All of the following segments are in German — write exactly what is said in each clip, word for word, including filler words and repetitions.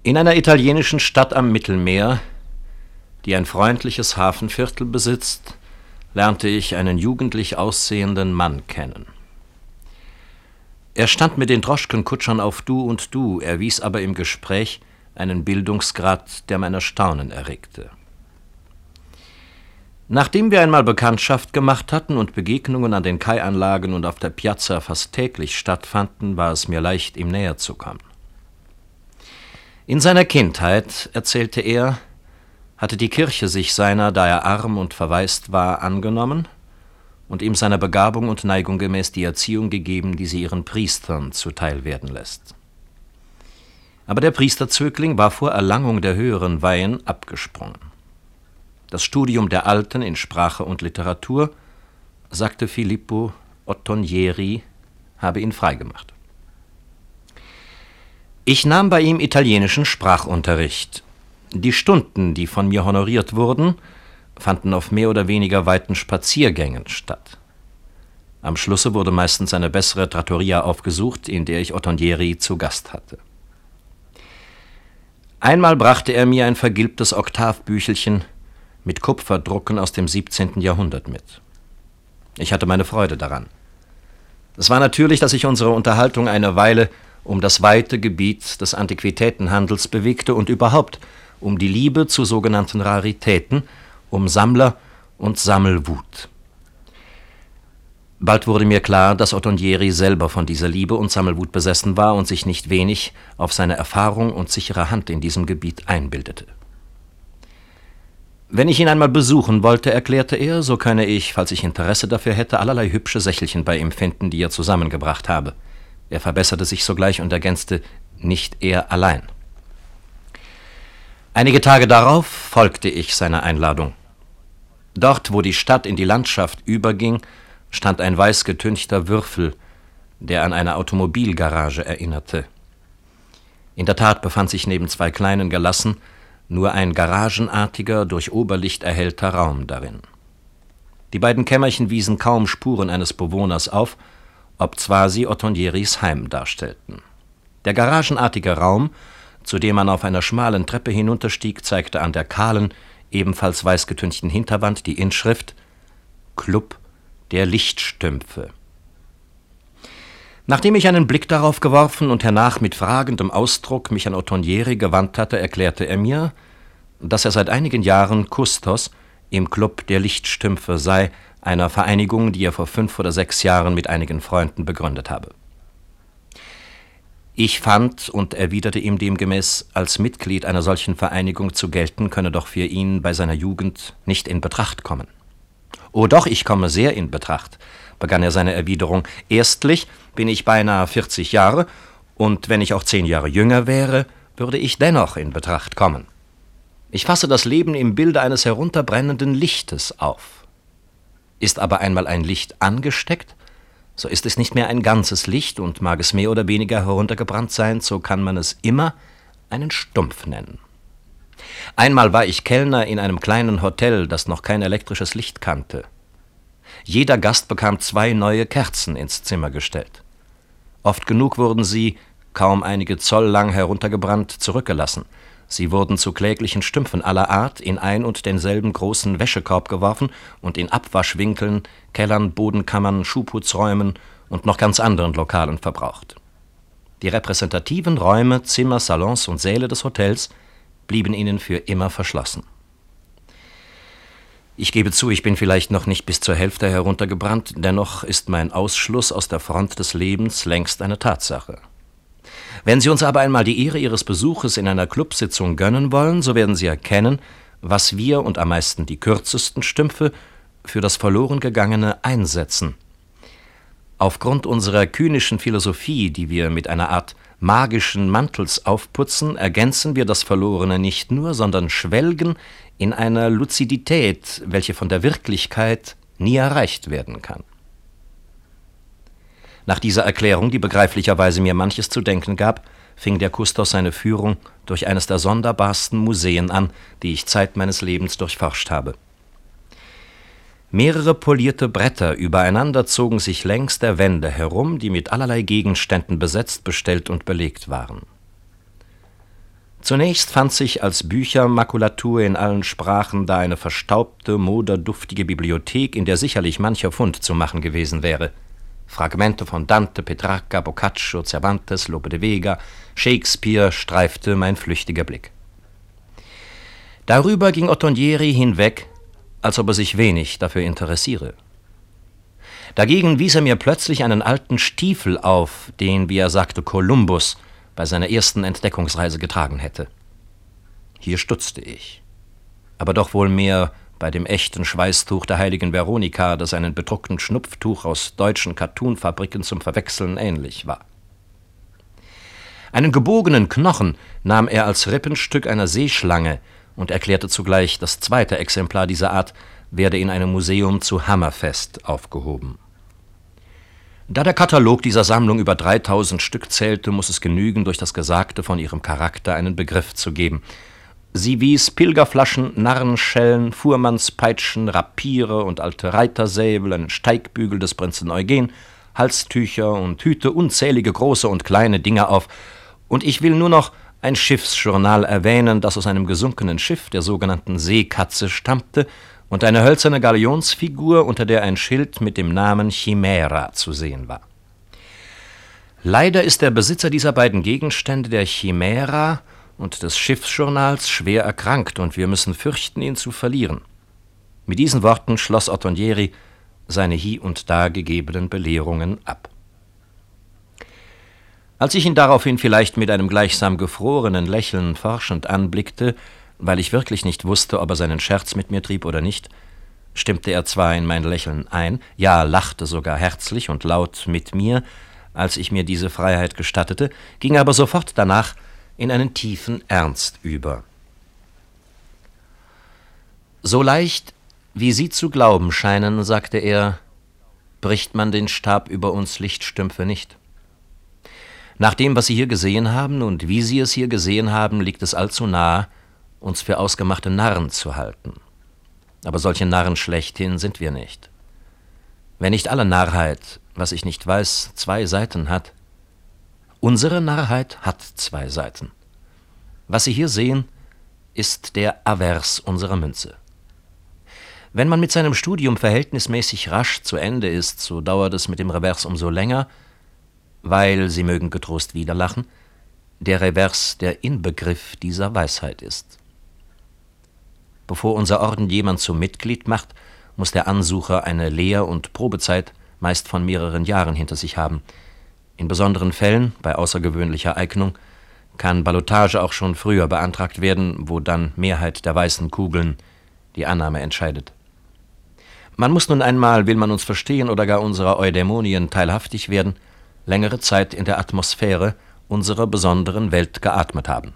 In einer italienischen Stadt am Mittelmeer, die ein freundliches Hafenviertel besitzt, lernte ich einen jugendlich aussehenden Mann kennen. Er stand mit den Droschkenkutschern auf Du und Du, erwies aber im Gespräch einen Bildungsgrad, der mein Erstaunen erregte. Nachdem wir einmal Bekanntschaft gemacht hatten und Begegnungen an den Kaianlagen und auf der Piazza fast täglich stattfanden, war es mir leicht, ihm näher zu kommen. In seiner Kindheit, erzählte er, hatte die Kirche sich seiner, da er arm und verwaist war, angenommen und ihm seiner Begabung und Neigung gemäß die Erziehung gegeben, die sie ihren Priestern zuteil werden lässt. Aber der Priesterzögling war vor Erlangung der höheren Weihen abgesprungen. Das Studium der Alten in Sprache und Literatur, sagte Filippo Ottonieri, habe ihn freigemacht. Ich nahm bei ihm italienischen Sprachunterricht. Die Stunden, die von mir honoriert wurden, fanden auf mehr oder weniger weiten Spaziergängen statt. Am Schlusse wurde meistens eine bessere Trattoria aufgesucht, in der ich Ottonieri zu Gast hatte. Einmal brachte er mir ein vergilbtes Oktavbüchelchen mit Kupferdrucken aus dem siebzehnten Jahrhundert mit. Ich hatte meine Freude daran. Es war natürlich, dass sich unsere Unterhaltung eine Weile um das weite Gebiet des Antiquitätenhandels bewegte und überhaupt um die Liebe zu sogenannten Raritäten, um Sammler und Sammelwut. Bald wurde mir klar, dass Ottonieri selber von dieser Liebe und Sammelwut besessen war und sich nicht wenig auf seine Erfahrung und sichere Hand in diesem Gebiet einbildete. Wenn ich ihn einmal besuchen wollte, erklärte er, so könne ich, falls ich Interesse dafür hätte, allerlei hübsche Sächelchen bei ihm finden, die er zusammengebracht habe. Er verbesserte sich sogleich und ergänzte, nicht er allein. Einige Tage darauf folgte ich seiner Einladung. Dort, wo die Stadt in die Landschaft überging, stand ein weiß getünchter Würfel, der an eine Automobilgarage erinnerte. In der Tat befand sich neben zwei kleinen Gelassen nur ein garagenartiger, durch Oberlicht erhellter Raum darin. Die beiden Kämmerchen wiesen kaum Spuren eines Bewohners auf, obzwar sie Ottonieris Heim darstellten. Der garagenartige Raum, zu dem man auf einer schmalen Treppe hinunterstieg, zeigte an der kahlen, ebenfalls weißgetünchten Hinterwand die Inschrift »Club der Lichtstümpfe«. Nachdem ich einen Blick darauf geworfen und hernach mit fragendem Ausdruck mich an Ottonieri gewandt hatte, erklärte er mir, dass er seit einigen Jahren Kustos im Club der Lichtstümpfe sei, einer Vereinigung, die er vor fünf oder sechs Jahren mit einigen Freunden begründet habe. Ich fand und erwiderte ihm demgemäß, als Mitglied einer solchen Vereinigung zu gelten, könne doch für ihn bei seiner Jugend nicht in Betracht kommen. »Oh doch, ich komme sehr in Betracht«, begann er seine Erwiderung. »Erstlich bin ich beinahe vierzig Jahre, und wenn ich auch zehn Jahre jünger wäre, würde ich dennoch in Betracht kommen. Ich fasse das Leben im Bilde eines herunterbrennenden Lichtes auf. Ist aber einmal ein Licht angesteckt, so ist es nicht mehr ein ganzes Licht, und mag es mehr oder weniger heruntergebrannt sein, so kann man es immer einen Stumpf nennen. Einmal war ich Kellner in einem kleinen Hotel, das noch kein elektrisches Licht kannte. Jeder Gast bekam zwei neue Kerzen ins Zimmer gestellt. Oft genug wurden sie, kaum einige Zoll lang heruntergebrannt, zurückgelassen. Sie wurden zu kläglichen Stümpfen aller Art in ein und denselben großen Wäschekorb geworfen und in Abwaschwinkeln, Kellern, Bodenkammern, Schuhputzräumen und noch ganz anderen Lokalen verbraucht. Die repräsentativen Räume, Zimmer, Salons und Säle des Hotels blieben ihnen für immer verschlossen. Ich gebe zu, ich bin vielleicht noch nicht bis zur Hälfte heruntergebrannt, dennoch ist mein Ausschluss aus der Front des Lebens längst eine Tatsache. Wenn Sie uns aber einmal die Ehre Ihres Besuches in einer Clubsitzung gönnen wollen, so werden Sie erkennen, was wir und am meisten die kürzesten Stümpfe für das Verlorengegangene einsetzen. Aufgrund unserer kühnischen Philosophie, die wir mit einer Art magischen Mantels aufputzen, ergänzen wir das Verlorene nicht nur, sondern schwelgen in einer Luzidität, welche von der Wirklichkeit nie erreicht werden kann. Nach dieser Erklärung, die begreiflicherweise mir manches zu denken gab, fing der Kustos seine Führung durch eines der sonderbarsten Museen an, die ich Zeit meines Lebens durchforscht habe. Mehrere polierte Bretter übereinander zogen sich längs der Wände herum, die mit allerlei Gegenständen besetzt, bestellt und belegt waren. Zunächst fand sich als Büchermakulatur in allen Sprachen da eine verstaubte, moderduftige Bibliothek, in der sicherlich mancher Fund zu machen gewesen wäre. Fragmente von Dante, Petrarca, Boccaccio, Cervantes, Lope de Vega, Shakespeare streifte mein flüchtiger Blick. Darüber ging Ottonieri hinweg, als ob er sich wenig dafür interessiere. Dagegen wies er mir plötzlich einen alten Stiefel auf, den, wie er sagte, Kolumbus bei seiner ersten Entdeckungsreise getragen hätte. Hier stutzte ich, aber doch wohl mehr bei dem echten Schweißtuch der heiligen Veronika, das einem bedruckten Schnupftuch aus deutschen Kattunfabriken zum Verwechseln ähnlich war. Einen gebogenen Knochen nahm er als Rippenstück einer Seeschlange und erklärte zugleich, das zweite Exemplar dieser Art werde in einem Museum zu Hammerfest aufgehoben. Da der Katalog dieser Sammlung über dreitausend Stück zählte, muss es genügen, durch das Gesagte von ihrem Charakter einen Begriff zu geben. Sie wies Pilgerflaschen, Narrenschellen, Fuhrmannspeitschen, Rapiere und alte Reitersäbel, einen Steigbügel des Prinzen Eugen, Halstücher und Hüte, unzählige große und kleine Dinge auf, und ich will nur noch ein Schiffsjournal erwähnen, das aus einem gesunkenen Schiff, der sogenannten Seekatze, stammte, und eine hölzerne Galionsfigur, unter der ein Schild mit dem Namen Chimera zu sehen war. Leider ist der Besitzer dieser beiden Gegenstände, der Chimera und des Schiffsjournals, schwer erkrankt, und wir müssen fürchten, ihn zu verlieren. Mit diesen Worten schloss Ottonieri seine hie und da gegebenen Belehrungen ab. Als ich ihn daraufhin vielleicht mit einem gleichsam gefrorenen Lächeln forschend anblickte, weil ich wirklich nicht wusste, ob er seinen Scherz mit mir trieb oder nicht, stimmte er zwar in mein Lächeln ein, ja, lachte sogar herzlich und laut mit mir, als ich mir diese Freiheit gestattete, ging aber sofort danach in einen tiefen Ernst über. »So leicht, wie Sie zu glauben scheinen«, sagte er, »bricht man den Stab über uns Lichtstümpfe nicht. Nach dem, was Sie hier gesehen haben und wie Sie es hier gesehen haben, liegt es allzu nahe, uns für ausgemachte Narren zu halten. Aber solche Narren schlechthin sind wir nicht. Wenn nicht alle Narrheit, was ich nicht weiß, zwei Seiten hat, unsere Narrheit hat zwei Seiten. Was Sie hier sehen, ist der Avers unserer Münze. Wenn man mit seinem Studium verhältnismäßig rasch zu Ende ist, so dauert es mit dem Revers umso länger, weil, Sie mögen getrost wieder lachen, der Revers der Inbegriff dieser Weisheit ist. Bevor unser Orden jemand zum Mitglied macht, muss der Ansucher eine Lehr- und Probezeit meist von mehreren Jahren hinter sich haben. In besonderen Fällen, bei außergewöhnlicher Eignung, kann Ballotage auch schon früher beantragt werden, wo dann Mehrheit der weißen Kugeln die Annahme entscheidet. Man muss nun einmal, will man uns verstehen oder gar unserer Eudämonien teilhaftig werden, längere Zeit in der Atmosphäre unserer besonderen Welt geatmet haben.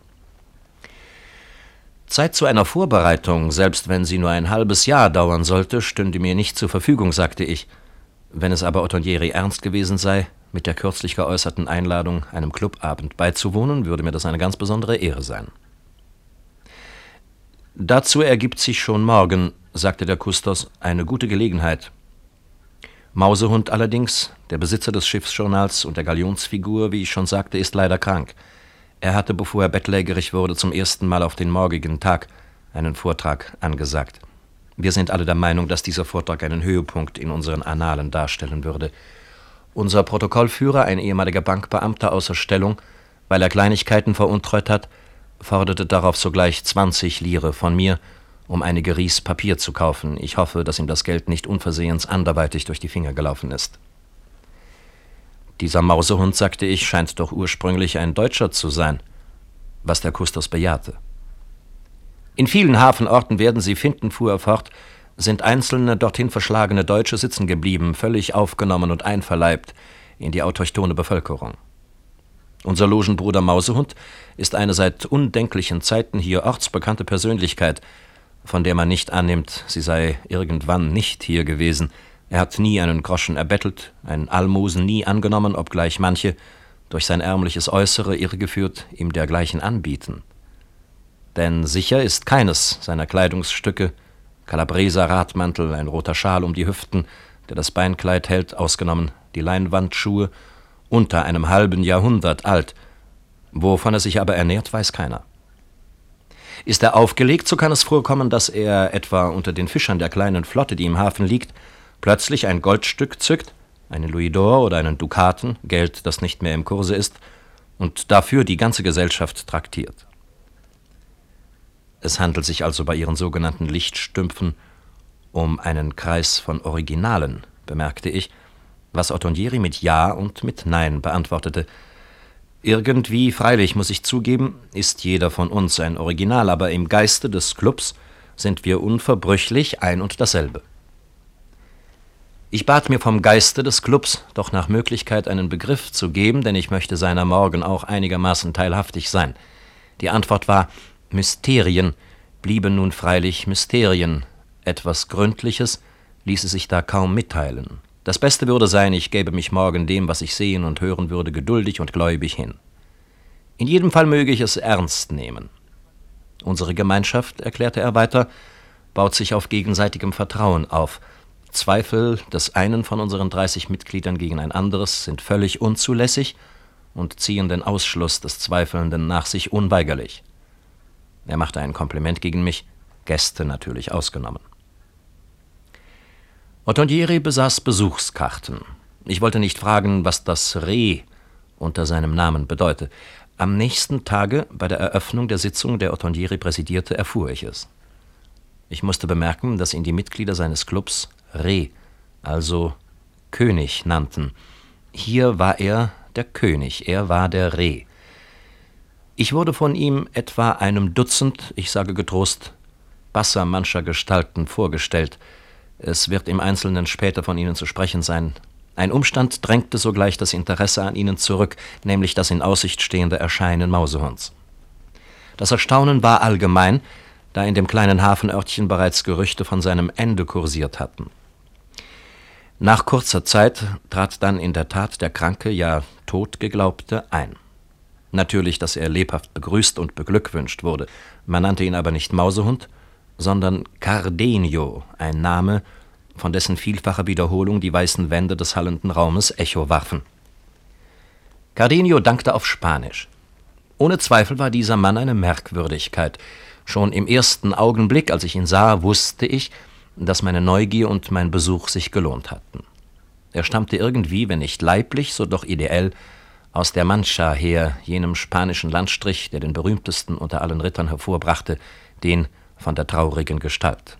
Zeit zu einer Vorbereitung, selbst wenn sie nur ein halbes Jahr dauern sollte, stünde mir nicht zur Verfügung, sagte ich. Wenn es aber Ottonieri ernst gewesen sei, mit der kürzlich geäußerten Einladung, einem Clubabend beizuwohnen, würde mir das eine ganz besondere Ehre sein. Dazu ergibt sich schon morgen, sagte der Kustos, eine gute Gelegenheit. Mausehund allerdings, der Besitzer des Schiffsjournals und der Galionsfigur, wie ich schon sagte, ist leider krank. Er hatte, bevor er bettlägerig wurde, zum ersten Mal auf den morgigen Tag einen Vortrag angesagt. Wir sind alle der Meinung, dass dieser Vortrag einen Höhepunkt in unseren Annalen darstellen würde. Unser Protokollführer, ein ehemaliger Bankbeamter außer Stellung, weil er Kleinigkeiten veruntreut hat, forderte darauf sogleich zwanzig Lire von mir, um einige Ries Papier zu kaufen. Ich hoffe, dass ihm das Geld nicht unversehens anderweitig durch die Finger gelaufen ist. Dieser Mausehund, sagte ich, scheint doch ursprünglich ein Deutscher zu sein, was der Kustos bejahte. In vielen Hafenorten werden Sie finden, fuhr er fort, sind einzelne dorthin verschlagene Deutsche sitzen geblieben, völlig aufgenommen und einverleibt in die autochthone Bevölkerung. Unser Logenbruder Mausehund ist eine seit undenklichen Zeiten hier ortsbekannte Persönlichkeit, von der man nicht annimmt, sie sei irgendwann nicht hier gewesen. Er hat nie einen Groschen erbettelt, ein Almosen nie angenommen, obgleich manche, durch sein ärmliches Äußere irregeführt, ihm dergleichen anbieten. Denn sicher ist keines seiner Kleidungsstücke, Calabreser Radmantel, ein roter Schal um die Hüften, der das Beinkleid hält, ausgenommen die Leinwandschuhe, unter einem halben Jahrhundert alt. Wovon er sich aber ernährt, weiß keiner. Ist er aufgelegt, so kann es vorkommen, dass er etwa unter den Fischern der kleinen Flotte, die im Hafen liegt, plötzlich ein Goldstück zückt, einen Louisd'Or oder einen Dukaten, Geld, das nicht mehr im Kurse ist, und dafür die ganze Gesellschaft traktiert. Es handelt sich also bei ihren sogenannten Lichtstümpfen um einen Kreis von Originalen, bemerkte ich, was Ottonieri mit Ja und mit Nein beantwortete. Irgendwie, freilich, muss ich zugeben, ist jeder von uns ein Original, aber im Geiste des Clubs sind wir unverbrüchlich ein und dasselbe. Ich bat mir vom Geiste des Clubs doch nach Möglichkeit einen Begriff zu geben, denn ich möchte seiner morgen auch einigermaßen teilhaftig sein. Die Antwort war, Mysterien blieben nun freilich Mysterien. Etwas Gründliches ließe sich da kaum mitteilen. Das Beste würde sein, ich gäbe mich morgen dem, was ich sehen und hören würde, geduldig und gläubig hin. In jedem Fall möge ich es ernst nehmen. Unsere Gemeinschaft, erklärte er weiter, baut sich auf gegenseitigem Vertrauen auf. Zweifel des einen von unseren dreißig Mitgliedern gegen ein anderes sind völlig unzulässig und ziehen den Ausschluss des Zweifelnden nach sich unweigerlich. Er machte ein Kompliment gegen mich, Gäste natürlich ausgenommen. Ottonieri besaß Besuchskarten. Ich wollte nicht fragen, was das Reh unter seinem Namen bedeute. Am nächsten Tage, bei der Eröffnung der Sitzung, der Ottonieri präsidierte, erfuhr ich es. Ich musste bemerken, dass ihn die Mitglieder seines Clubs Reh, also König, nannten. Hier war er der König, er war der Reh. Ich wurde von ihm etwa einem Dutzend, ich sage getrost, Basser mancher Gestalten vorgestellt. Es wird im Einzelnen später von ihnen zu sprechen sein. Ein Umstand drängte sogleich das Interesse an ihnen zurück, nämlich das in Aussicht stehende Erscheinen Mausehunds. Das Erstaunen war allgemein, da in dem kleinen Hafenörtchen bereits Gerüchte von seinem Ende kursiert hatten. Nach kurzer Zeit trat dann in der Tat der kranke, ja tot geglaubte ein. Natürlich, dass er lebhaft begrüßt und beglückwünscht wurde. Man nannte ihn aber nicht Mausehund, sondern Cardenio, ein Name, von dessen vielfacher Wiederholung die weißen Wände des hallenden Raumes Echo warfen. Cardenio dankte auf Spanisch. Ohne Zweifel war dieser Mann eine Merkwürdigkeit. Schon im ersten Augenblick, als ich ihn sah, wusste ich, dass meine Neugier und mein Besuch sich gelohnt hatten. Er stammte irgendwie, wenn nicht leiblich, so doch ideell, aus der Mancha her, jenem spanischen Landstrich, der den berühmtesten unter allen Rittern hervorbrachte, den von der traurigen Gestalt.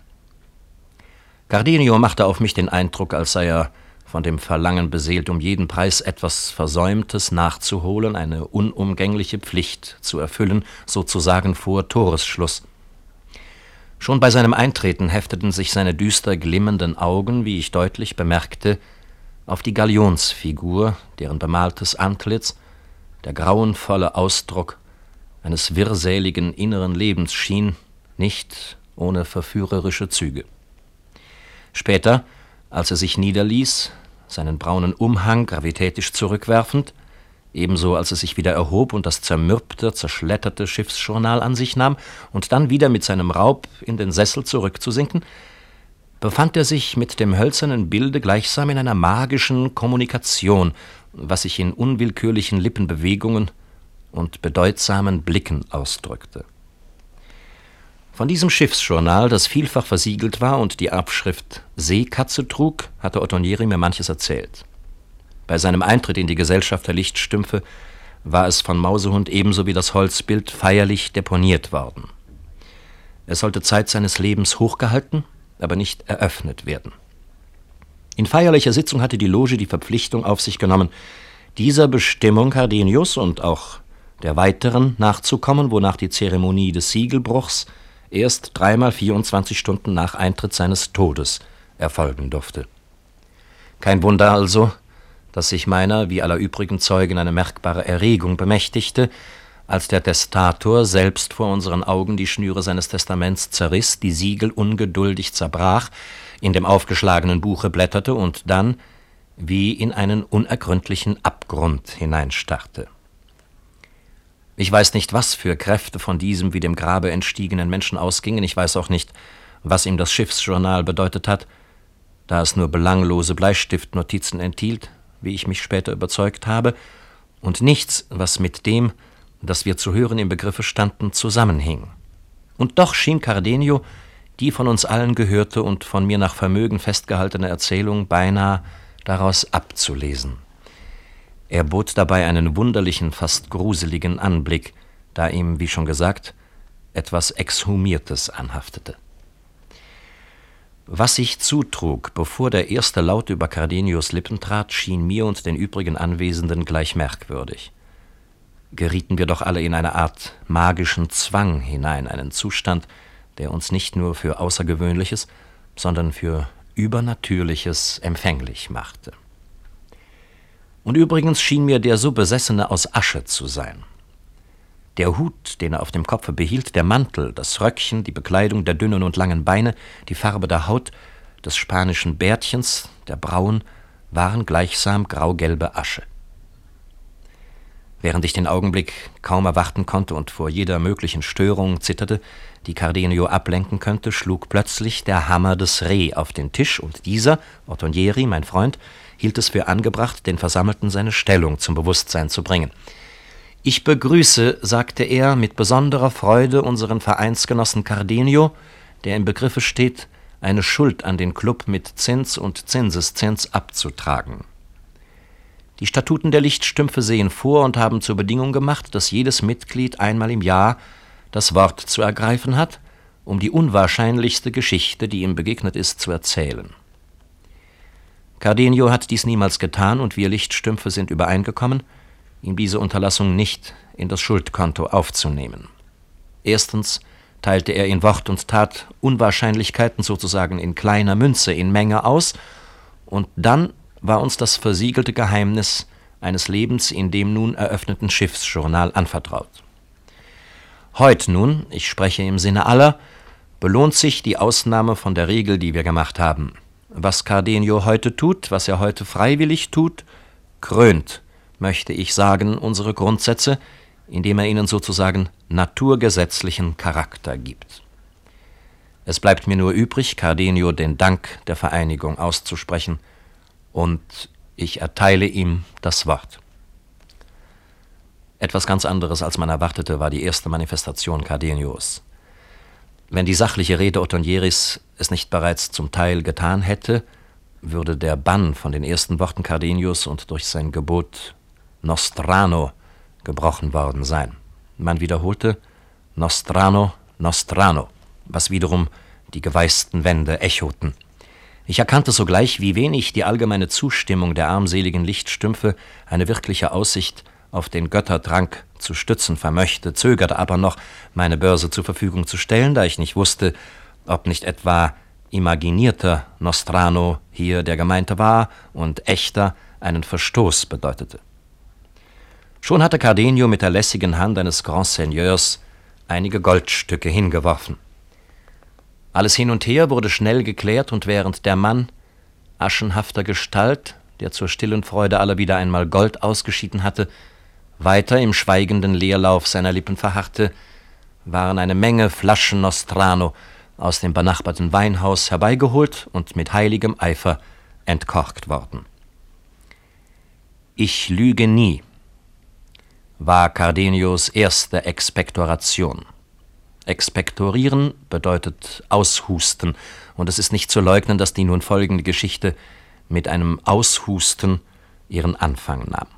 Cardenio machte auf mich den Eindruck, als sei er von dem Verlangen beseelt, um jeden Preis etwas Versäumtes nachzuholen, eine unumgängliche Pflicht zu erfüllen, sozusagen vor Toresschluss. Schon bei seinem Eintreten hefteten sich seine düster glimmenden Augen, wie ich deutlich bemerkte, auf die Galionsfigur, deren bemaltes Antlitz, der grauenvolle Ausdruck eines wirrseligen inneren Lebens schien, nicht ohne verführerische Züge. Später, als er sich niederließ, seinen braunen Umhang gravitätisch zurückwerfend, ebenso als er sich wieder erhob und das zermürbte, zerschletterte Schiffsjournal an sich nahm und dann wieder mit seinem Raub in den Sessel zurückzusinken, befand er sich mit dem hölzernen Bilde gleichsam in einer magischen Kommunikation, was sich in unwillkürlichen Lippenbewegungen und bedeutsamen Blicken ausdrückte. Von diesem Schiffsjournal, das vielfach versiegelt war und die Abschrift Seekatze trug, hatte Ottonieri mir manches erzählt. Bei seinem Eintritt in die Gesellschaft der Lichtstümpfe war es von Mausehund ebenso wie das Holzbild feierlich deponiert worden. Es sollte Zeit seines Lebens hochgehalten, aber nicht eröffnet werden. In feierlicher Sitzung hatte die Loge die Verpflichtung auf sich genommen, dieser Bestimmung Cardenius und auch der weiteren nachzukommen, wonach die Zeremonie des Siegelbruchs erst dreimal vierundzwanzig Stunden nach Eintritt seines Todes erfolgen durfte. Kein Wunder also, dass sich meiner, wie aller übrigen Zeugen, eine merkbare Erregung bemächtigte, als der Testator selbst vor unseren Augen die Schnüre seines Testaments zerriss, die Siegel ungeduldig zerbrach, in dem aufgeschlagenen Buche blätterte und dann wie in einen unergründlichen Abgrund hineinstarrte. Ich weiß nicht, was für Kräfte von diesem wie dem Grabe entstiegenen Menschen ausgingen. Ich weiß auch nicht, was ihm das Schiffsjournal bedeutet hat, da es nur belanglose Bleistiftnotizen enthielt, wie ich mich später überzeugt habe, und nichts, was mit dem, das wir zu hören im Begriffe standen, zusammenhing. Und doch schien Cardenio die von uns allen gehörte und von mir nach Vermögen festgehaltene Erzählung beinahe daraus abzulesen. Er bot dabei einen wunderlichen, fast gruseligen Anblick, da ihm, wie schon gesagt, etwas Exhumiertes anhaftete. Was sich zutrug, bevor der erste Laut über Cardenios Lippen trat, schien mir und den übrigen Anwesenden gleich merkwürdig. Gerieten wir doch alle in eine Art magischen Zwang hinein, einen Zustand, der uns nicht nur für Außergewöhnliches, sondern für Übernatürliches empfänglich machte. Und übrigens schien mir der so Besessene aus Asche zu sein. Der Hut, den er auf dem Kopfe behielt, der Mantel, das Röckchen, die Bekleidung der dünnen und langen Beine, die Farbe der Haut, des spanischen Bärtchens, der Brauen, waren gleichsam graugelbe Asche. Während ich den Augenblick kaum erwarten konnte und vor jeder möglichen Störung zitterte, die Cardenio ablenken könnte, schlug plötzlich der Hammer des Re auf den Tisch, und dieser, Ottonieri, mein Freund, hielt es für angebracht, den Versammelten seine Stellung zum Bewusstsein zu bringen. »Ich begrüße«, sagte er, »mit besonderer Freude unseren Vereinsgenossen Cardenio, der im Begriffe steht, eine Schuld an den Klub mit Zins und Zinseszins abzutragen. Die Statuten der Lichtstümpfe sehen vor und haben zur Bedingung gemacht, dass jedes Mitglied einmal im Jahr das Wort zu ergreifen hat, um die unwahrscheinlichste Geschichte, die ihm begegnet ist, zu erzählen. Cardenio hat dies niemals getan, und wir Lichtstümpfe sind übereingekommen, ihm diese Unterlassung nicht in das Schuldkonto aufzunehmen. Erstens teilte er in Wort und Tat Unwahrscheinlichkeiten sozusagen in kleiner Münze in Menge aus, und dann war uns das versiegelte Geheimnis eines Lebens in dem nun eröffneten Schiffsjournal anvertraut. Heut nun, ich spreche im Sinne aller, belohnt sich die Ausnahme von der Regel, die wir gemacht haben. Was Cardenio heute tut, was er heute freiwillig tut, krönt, möchte ich sagen, unsere Grundsätze, indem er ihnen sozusagen naturgesetzlichen Charakter gibt. Es bleibt mir nur übrig, Cardenio den Dank der Vereinigung auszusprechen, und ich erteile ihm das Wort. Etwas ganz anderes, als man erwartete, war die erste Manifestation Cardenios. Wenn die sachliche Rede Ottonieris es nicht bereits zum Teil getan hätte, würde der Bann von den ersten Worten Cardenios und durch sein Gebot Nostrano gebrochen worden sein. Man wiederholte Nostrano, Nostrano, was wiederum die geweißten Wände echoten. Ich erkannte sogleich, wie wenig die allgemeine Zustimmung der armseligen Lichtstümpfe eine wirkliche Aussicht auf den Götterdrank zu stützen vermöchte, zögerte aber noch, meine Börse zur Verfügung zu stellen, da ich nicht wusste, ob nicht etwa imaginierter Nostrano hier der gemeinte war und echter einen Verstoß bedeutete. Schon hatte Cardenio mit der lässigen Hand eines Grand Seigneurs einige Goldstücke hingeworfen. Alles hin und her wurde schnell geklärt, und während der Mann aschenhafter Gestalt, der zur stillen Freude aller wieder einmal Gold ausgeschieden hatte, weiter im schweigenden Leerlauf seiner Lippen verharrte, waren eine Menge Flaschen Nostrano aus dem benachbarten Weinhaus herbeigeholt und mit heiligem Eifer entkorkt worden. »Ich lüge nie«, war Cardenios erste Expektoration. Expektorieren bedeutet aushusten, und es ist nicht zu leugnen, dass die nun folgende Geschichte mit einem Aushusten ihren Anfang nahm.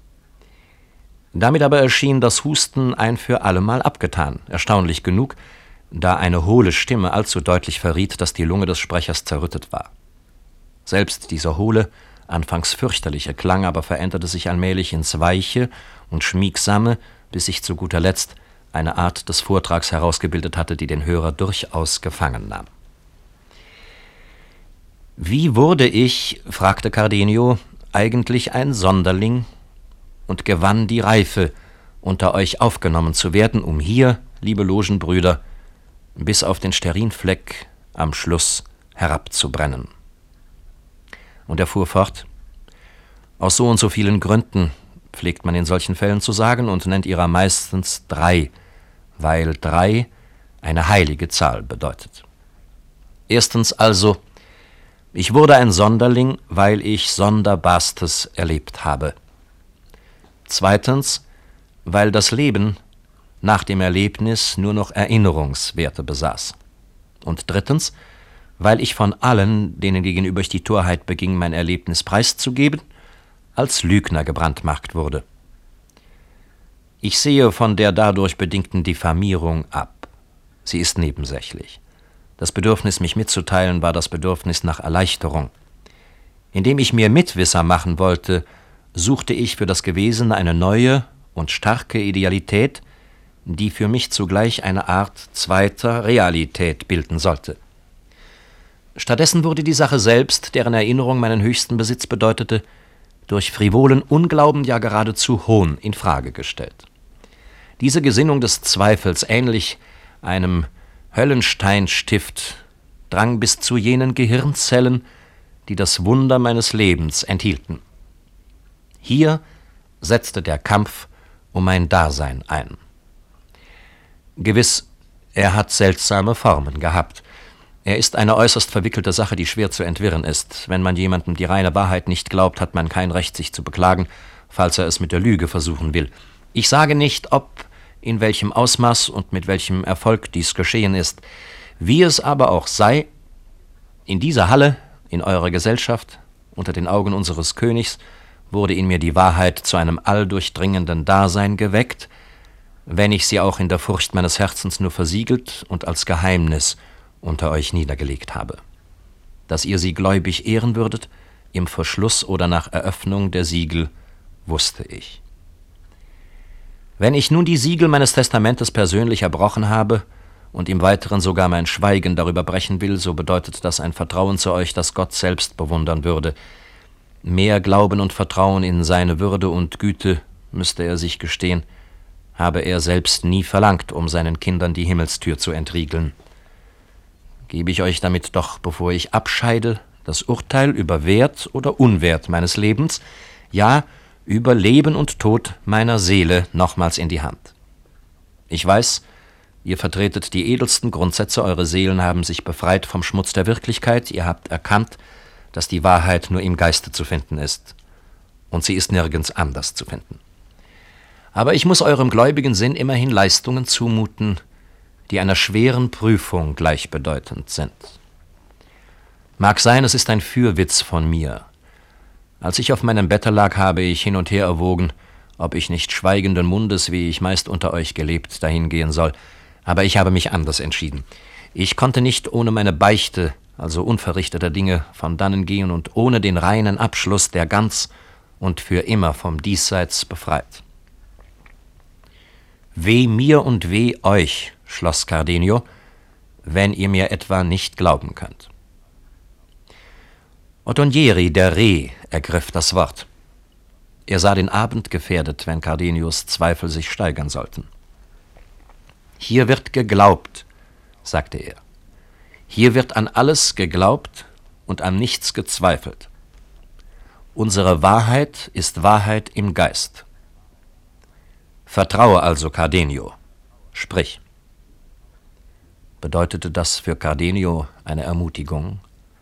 Damit aber erschien das Husten ein für allemal abgetan, erstaunlich genug, da eine hohle Stimme allzu deutlich verriet, dass die Lunge des Sprechers zerrüttet war. Selbst dieser hohle, anfangs fürchterliche Klang aber veränderte sich allmählich ins Weiche und Schmiegsame, bis sich zu guter Letzt eine Art des Vortrags herausgebildet hatte, die den Hörer durchaus gefangen nahm. »Wie wurde ich«, fragte Cardenio, »eigentlich ein Sonderling und gewann die Reife, unter euch aufgenommen zu werden, um hier, liebe Logenbrüder, bis auf den Stearinfleck am Schluss herabzubrennen?« Und er fuhr fort: »Aus so und so vielen Gründen, pflegt man in solchen Fällen zu sagen, und nennt ihrer meistens drei, weil drei eine heilige Zahl bedeutet. Erstens also, ich wurde ein Sonderling, weil ich Sonderbarstes erlebt habe. Zweitens, weil das Leben nach dem Erlebnis nur noch Erinnerungswerte besaß. Und drittens, weil ich von allen, denen gegenüber ich die Torheit beging, mein Erlebnis preiszugeben, als Lügner gebrandmarkt wurde. Ich sehe von der dadurch bedingten Diffamierung ab. Sie ist nebensächlich. Das Bedürfnis, mich mitzuteilen, war das Bedürfnis nach Erleichterung. Indem ich mir Mitwisser machen wollte, suchte ich für das Gewesene eine neue und starke Idealität, die für mich zugleich eine Art zweiter Realität bilden sollte. Stattdessen wurde die Sache selbst, deren Erinnerung meinen höchsten Besitz bedeutete, durch frivolen Unglauben, ja geradezu Hohn, in Frage gestellt. Diese Gesinnung des Zweifels, ähnlich einem Höllensteinstift, drang bis zu jenen Gehirnzellen, die das Wunder meines Lebens enthielten. Hier setzte der Kampf um mein Dasein ein. Gewiss, er hat seltsame Formen gehabt. Er ist eine äußerst verwickelte Sache, die schwer zu entwirren ist. Wenn man jemandem die reine Wahrheit nicht glaubt, hat man kein Recht, sich zu beklagen, falls er es mit der Lüge versuchen will. Ich sage nicht, ob, in welchem Ausmaß und mit welchem Erfolg dies geschehen ist. Wie es aber auch sei, in dieser Halle, in eurer Gesellschaft, unter den Augen unseres Königs, wurde in mir die Wahrheit zu einem alldurchdringenden Dasein geweckt, wenn ich sie auch in der Furcht meines Herzens nur versiegelt und als Geheimnis unter euch niedergelegt habe. Dass ihr sie gläubig ehren würdet, im Verschluss oder nach Eröffnung der Siegel, wusste ich. Wenn ich nun die Siegel meines Testamentes persönlich erbrochen habe und im Weiteren sogar mein Schweigen darüber brechen will, so bedeutet das ein Vertrauen zu euch, das Gott selbst bewundern würde. Mehr Glauben und Vertrauen in seine Würde und Güte, müsste er sich gestehen, habe er selbst nie verlangt, um seinen Kindern die Himmelstür zu entriegeln. Gebe ich euch damit doch, bevor ich abscheide, das Urteil über Wert oder Unwert meines Lebens, ja, über Leben und Tod meiner Seele nochmals in die Hand. Ich weiß, ihr vertretet die edelsten Grundsätze, eure Seelen haben sich befreit vom Schmutz der Wirklichkeit, ihr habt erkannt, dass die Wahrheit nur im Geiste zu finden ist, und sie ist nirgends anders zu finden. Aber ich muss eurem gläubigen Sinn immerhin Leistungen zumuten, die einer schweren Prüfung gleichbedeutend sind. Mag sein, es ist ein Fürwitz von mir. Als ich auf meinem Bette lag, habe ich hin und her erwogen, ob ich nicht schweigenden Mundes, wie ich meist unter euch gelebt, dahingehen soll, aber ich habe mich anders entschieden. Ich konnte nicht ohne meine Beichte, also unverrichteter Dinge, von dannen gehen und ohne den reinen Abschluss, der ganz und für immer vom Diesseits befreit. Weh mir und weh euch, schloss Cardenio, wenn ihr mir etwa nicht glauben könnt. Ottonieri, der Reh, ergriff das Wort. Er sah den Abend gefährdet, wenn Cardenios Zweifel sich steigern sollten. Hier wird geglaubt, sagte er. Hier wird an alles geglaubt und an nichts gezweifelt. Unsere Wahrheit ist Wahrheit im Geist. Vertraue also, Cardenio, sprich. Bedeutete das für Cardenio eine Ermutigung?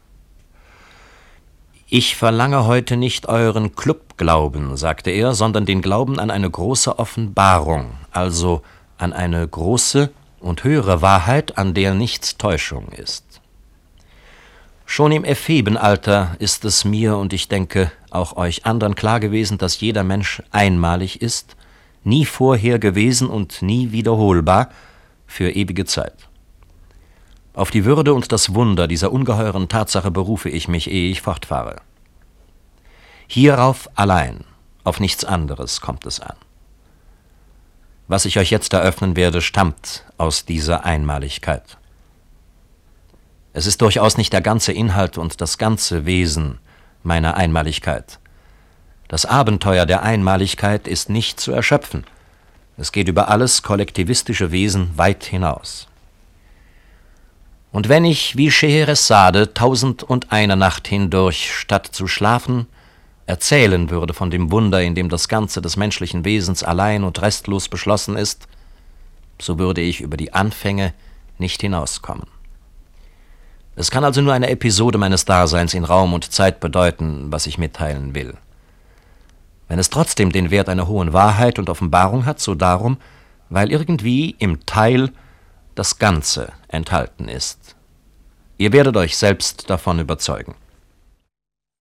Ich verlange heute nicht euren Clubglauben, sagte er, sondern den Glauben an eine große Offenbarung, also an eine große und höhere Wahrheit, an der nichts Täuschung ist. Schon im Ephebenalter ist es mir und ich denke auch euch anderen klar gewesen, dass jeder Mensch einmalig ist, nie vorher gewesen und nie wiederholbar für ewige Zeit. Auf die Würde und das Wunder dieser ungeheuren Tatsache berufe ich mich, ehe ich fortfahre. Hierauf allein, auf nichts anderes kommt es an. Was ich euch jetzt eröffnen werde, stammt aus dieser Einmaligkeit. Es ist durchaus nicht der ganze Inhalt und das ganze Wesen meiner Einmaligkeit. Das Abenteuer der Einmaligkeit ist nicht zu erschöpfen. Es geht über alles kollektivistische Wesen weit hinaus. Und wenn ich wie Scheheresade tausend und eine Nacht hindurch, statt zu schlafen, erzählen würde von dem Wunder, in dem das Ganze des menschlichen Wesens allein und restlos beschlossen ist, so würde ich über die Anfänge nicht hinauskommen. Es kann also nur eine Episode meines Daseins in Raum und Zeit bedeuten, was ich mitteilen will. Wenn es trotzdem den Wert einer hohen Wahrheit und Offenbarung hat, so darum, weil irgendwie im Teil das Ganze enthalten ist. Ihr werdet euch selbst davon überzeugen.